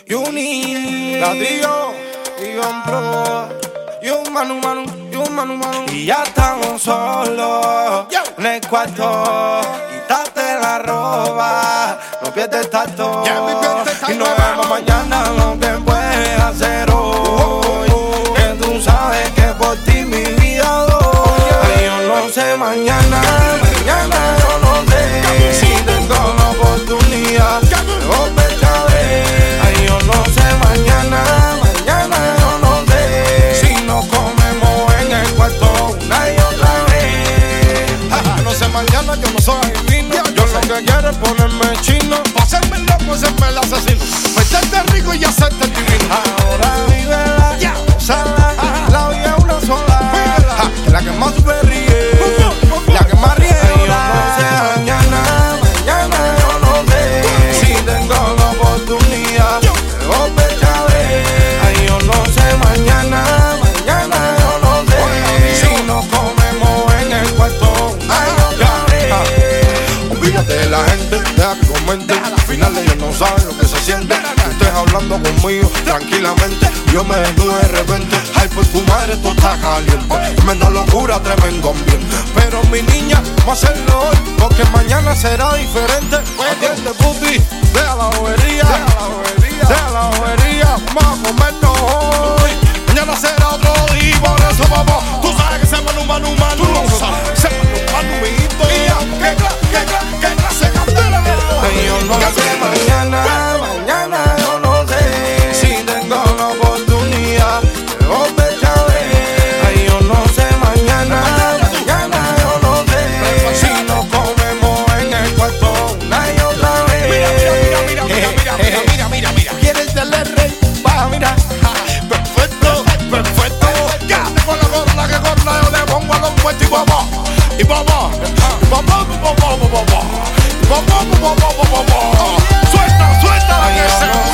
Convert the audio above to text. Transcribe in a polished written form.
Uni, Ladrillo, y un pro, y un manu, y ya estamos solos en el cuarto. Quítate la ropa, no pierdes tacto, y nos vemos mañana lo que puedes hacer hoy. Que tú sabes que por ti mi vida doy. Ay, yo no sé mañana yo no sé si tengo la oportunidad de volverte a ver. Ay, yo no sé mañana yo no sé si nos comemos en el cuarto una y otra vez. No sé mañana, yo no soy adivino. Yo lo que quiero es ponerme chino, pa' hacerme loco, hacerme el asesino, meterte rico y hacerte divino. Ahora vívela, gózala, la vida es una sola, La que más me ríe, la que más ríe. Ay, yo no sé mañana yo no sé si tengo la oportunidad de volverte a ver. Ay, yo no sé mañana yo no sé si nos comemos en el cuarto una y otra vez. olvídate de la gente, deja que comente. Al final ellos no saben lo que se siente. Tú estés hablando conmigo tranquilamente, yo me desnudo de repente. Ay, pues tu madre, esto está caliente. Tremenda locura, tremendo ambiente. Pero mi niña, vamos a hacerlo hoy, porque mañana será diferente. Atiende, pupi, deja la bobería, deja la bobería, vamos a comernos hoy. Mañana será otro día, por eso vamos. Tú sabes que se manu, tú lo sabes. Se manu, mijito. ¿Qué clase de candela? Ay, yo no sé mañana yo no sé si tengo la oportunidad de volverte a ver. Ay, yo no sé mañana yo no sé si nos comemos en el cuarto una y otra vez. Mira. ¿Quieres darle rey? Va, mira. Perfecto. Quédate con la gorra, que gorra yo le pongo a los muertos y vamos. Suelta Ay, que yo se no